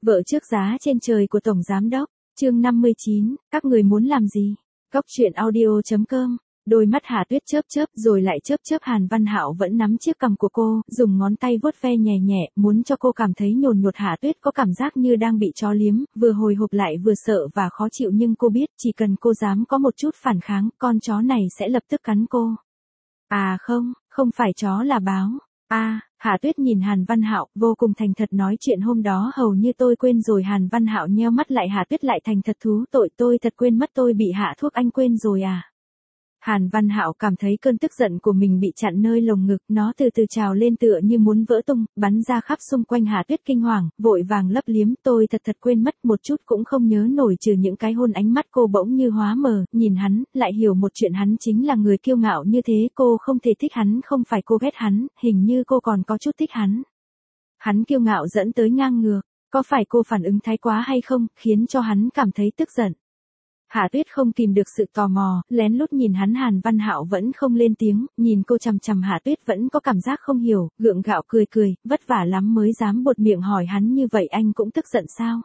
Vợ trước giá trên trời của Tổng Giám Đốc, chương 59, các người muốn làm gì? Góc truyện audio.com. Đôi mắt Hà Tuyết chớp chớp rồi lại chớp chớp. Hàn Văn Hạo vẫn nắm chiếc cằm của cô, dùng ngón tay vuốt ve nhẹ nhẹ, muốn cho cô cảm thấy nhồn nhột. Hà Tuyết có cảm giác như đang bị chó liếm, vừa hồi hộp lại vừa sợ và khó chịu, nhưng cô biết chỉ cần cô dám có một chút phản kháng, con chó này sẽ lập tức cắn cô. À không phải chó là báo. Hà Tuyết nhìn Hàn Văn Hạo, vô cùng thành thật nói, chuyện hôm đó hầu như tôi quên rồi. Hàn Văn Hạo nheo mắt lại. Hà Tuyết lại thành thật thú tội, tôi thật quên mất, tôi bị hạ thuốc, anh quên rồi à? Hàn Văn Hạo cảm thấy cơn tức giận của mình bị chặn nơi lồng ngực, nó từ từ trào lên tựa như muốn vỡ tung, bắn ra khắp xung quanh. Hà Tuyết kinh hoàng, vội vàng lấp liếm, tôi thật quên mất, một chút cũng không nhớ nổi trừ những cái hôn. Ánh mắt cô bỗng như hóa mờ, nhìn hắn, lại hiểu một chuyện, hắn chính là người kiêu ngạo như thế, cô không thể thích hắn, không phải cô ghét hắn, hình như cô còn có chút thích hắn. Hắn kiêu ngạo dẫn tới ngang ngược, có phải cô phản ứng thái quá hay không, khiến cho hắn cảm thấy tức giận? Hà Tuyết không kìm được sự tò mò, lén lút nhìn hắn. Hàn Văn Hạo vẫn không lên tiếng, nhìn cô chằm chằm. Hà Tuyết vẫn có cảm giác không hiểu, gượng gạo cười, vất vả lắm mới dám buột miệng hỏi hắn như vậy, anh cũng tức giận sao?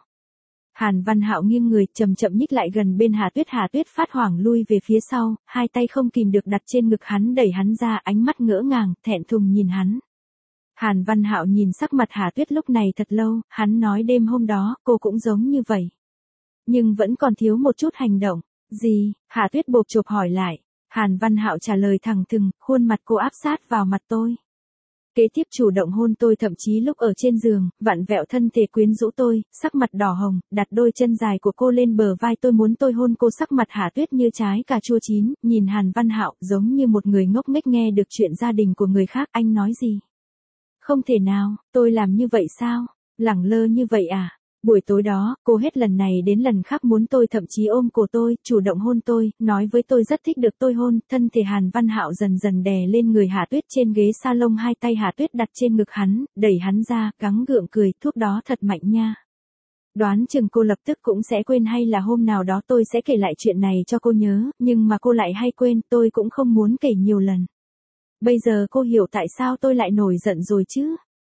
Hàn Văn Hạo nghiêng người, chậm nhích lại gần bên Hà Tuyết. Hà Tuyết phát hoảng lui về phía sau, hai tay không kìm được đặt trên ngực hắn, đẩy hắn ra, ánh mắt ngỡ ngàng, thẹn thùng nhìn hắn. Hàn Văn Hạo nhìn sắc mặt Hà Tuyết lúc này thật lâu, hắn nói đêm hôm đó, cô cũng giống như vậy. Nhưng vẫn còn thiếu một chút hành động. Gì? Hà Tuyết bộp chộp hỏi lại. Hàn Văn Hạo trả lời thẳng thừng, khuôn mặt cô áp sát vào mặt tôi. Kế tiếp chủ động hôn tôi, thậm chí lúc ở trên giường, vặn vẹo thân thể quyến rũ tôi, sắc mặt đỏ hồng, đặt đôi chân dài của cô lên bờ vai tôi, muốn tôi hôn cô. Sắc mặt Hà Tuyết như trái cà chua chín, nhìn Hàn Văn Hạo giống như một người ngốc nghếch nghe được chuyện gia đình của người khác. Anh nói gì? Không thể nào, tôi làm như vậy sao? Lẳng lơ như vậy à? Buổi tối đó, cô hết lần này đến lần khác muốn tôi, thậm chí ôm cổ tôi, chủ động hôn tôi, nói với tôi rất thích được tôi hôn. Thân thể Hàn Văn Hạo dần dần đè lên người Hà Tuyết trên ghế salon, hai tay Hà Tuyết đặt trên ngực hắn, đẩy hắn ra, gắng gượng cười, thuốc đó thật mạnh nha. Đoán chừng cô lập tức cũng sẽ quên, hay là hôm nào đó tôi sẽ kể lại chuyện này cho cô nhớ, nhưng mà cô lại hay quên, tôi cũng không muốn kể nhiều lần. Bây giờ cô hiểu tại sao tôi lại nổi giận rồi chứ?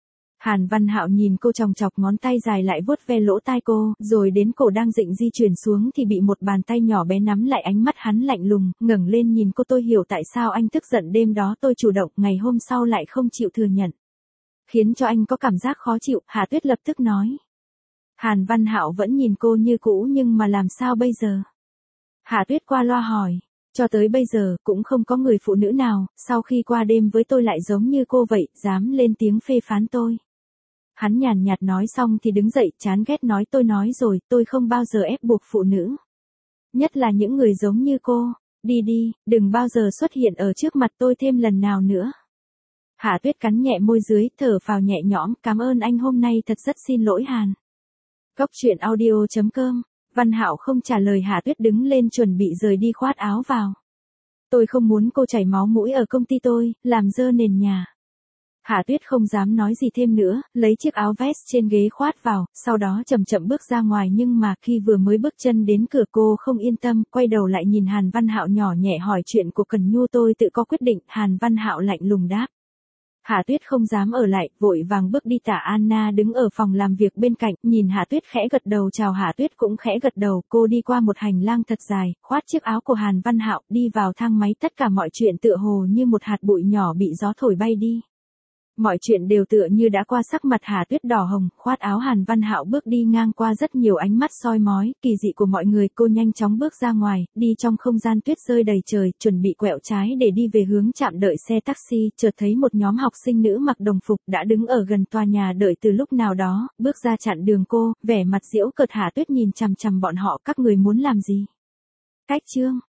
Hàn Văn Hạo nhìn cô chòng chọc, ngón tay dài lại vuốt ve lỗ tai cô, rồi đến cổ đang định di chuyển xuống thì bị một bàn tay nhỏ bé nắm lại. Ánh mắt hắn lạnh lùng, ngẩng lên nhìn cô, tôi hiểu tại sao anh tức giận đêm đó, tôi chủ động, ngày hôm sau lại không chịu thừa nhận, khiến cho anh có cảm giác khó chịu. Hà Tuyết lập tức nói. Hàn Văn Hạo vẫn nhìn cô như cũ, nhưng mà làm sao bây giờ? Hà Tuyết qua loa hỏi. Cho tới bây giờ, cũng không có người phụ nữ nào, sau khi qua đêm với tôi lại giống như cô vậy, dám lên tiếng phê phán tôi. Hắn nhàn nhạt nói xong thì đứng dậy, chán ghét nói, tôi nói rồi, tôi không bao giờ ép buộc phụ nữ. Nhất là những người giống như cô. Đi, đừng bao giờ xuất hiện ở trước mặt tôi thêm lần nào nữa. Hà Tuyết cắn nhẹ môi dưới, thở phào nhẹ nhõm, cảm ơn anh, hôm nay thật rất xin lỗi Hàn. Góc truyện audio.com. Văn Hạo không trả lời. Hà Tuyết đứng lên chuẩn bị rời đi, khoát áo vào. Tôi không muốn cô chảy máu mũi ở công ty tôi, làm dơ nền nhà. Hà Tuyết không dám nói gì thêm nữa, lấy chiếc áo vest trên ghế khoát vào, sau đó chậm bước ra ngoài, nhưng mà khi vừa mới bước chân đến cửa cô không yên tâm, quay đầu lại nhìn Hàn Văn Hạo nhỏ nhẹ hỏi, chuyện của Cần Nhu tôi tự có quyết định. Hàn Văn Hạo lạnh lùng đáp. Hà Tuyết không dám ở lại, vội vàng bước đi. Tả Anna đứng ở phòng làm việc bên cạnh, nhìn Hà Tuyết khẽ gật đầu chào. Hà Tuyết cũng khẽ gật đầu. Cô đi qua một hành lang thật dài, khoát chiếc áo của Hàn Văn Hạo, đi vào thang máy. Tất cả mọi chuyện tựa hồ như một hạt bụi nhỏ bị gió thổi bay đi. Mọi chuyện đều tựa như đã qua. Sắc mặt Hà Tuyết đỏ hồng, khoát áo. Hàn Văn Hạo bước đi ngang qua rất nhiều ánh mắt soi mói, kỳ dị của mọi người. Cô nhanh chóng bước ra ngoài, đi trong không gian tuyết rơi đầy trời, chuẩn bị quẹo trái để đi về hướng trạm đợi xe taxi, chợt thấy một nhóm học sinh nữ mặc đồng phục đã đứng ở gần tòa nhà đợi từ lúc nào đó, bước ra chặn đường cô, vẻ mặt giễu cợt. Hà Tuyết nhìn chằm chằm bọn họ, các người muốn làm gì? Cách chương